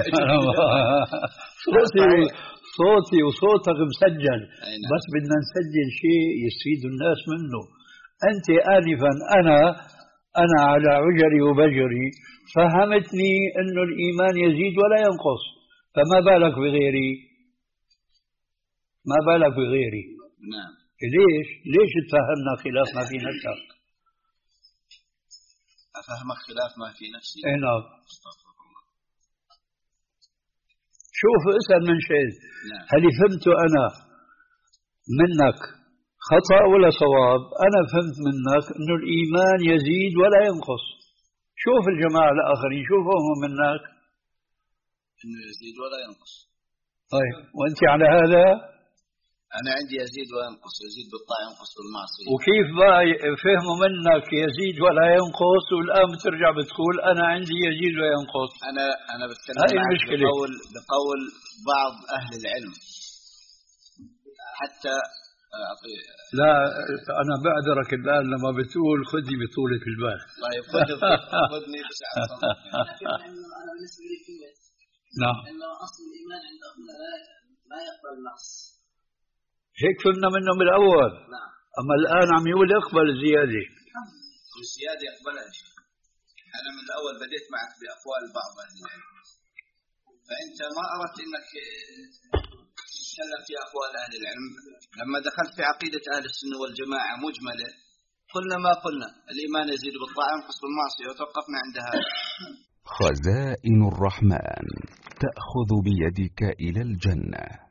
صوتي صوتي وصوتك مسجل، أينا. بس بدنا نسجل شيء يستفيد الناس منه. أنت آنفا أنا أنا على عجري وبجري فهمتني إنه الإيمان يزيد ولا ينقص، فما بالك بغيري؟ ما بالك بغيري؟ نعم. ليش؟ ليش تفهمنا خلاف ما في نفسك؟ أفهمك خلاف ما في نفسي؟ إيه نعم. شوف اسأل من شيء. نعم. هل فهمت أنا منك خطأ ولا صواب؟ أنا فهمت منك إنه الإيمان يزيد ولا ينقص. شوف الجماعة الآخرين شوفهم منك إنه يزيد ولا ينقص. طيب وأنت على هذا؟ أنا عندي يزيد وينقص، يزيد بالطاعة ينقص بالمعصية. وكيف بقى فهموا منك يزيد ولا ينقص والآن بترجع بتقول أنا عندي يزيد وينقص؟ أنا أنا بتكلم هاي معك المشكلة. بقول بقول بعض أهل العلم حتى أعطي. لا أنا بعذرك الآن لما بتقول خذي بطولة البال. طيب خذ خذني بسعة صدق. أنا بالنسبة لي في نعم. إنه أصل الإيمان عندهم لا يقبل النقص. هيك فهمنا منه من الأول. نعم. أما الآن عم يقول اقبل الزيادة. والزيادة يقبلها يا شيخ. أنا من الأول بديت معك بأقوال بعض أهل العلم، فأنت ما أردت إنك تتكلم في أقوال أهل العلم. لما دخلت في عقيدة أهل السنة والجماعة مجملة قلنا ما قلنا الإيمان يزيد بالطاعة ينقص بالمعصية وتوقفنا عند هذا. خزائن الرحمن تأخذ بيدك إلى الجنة.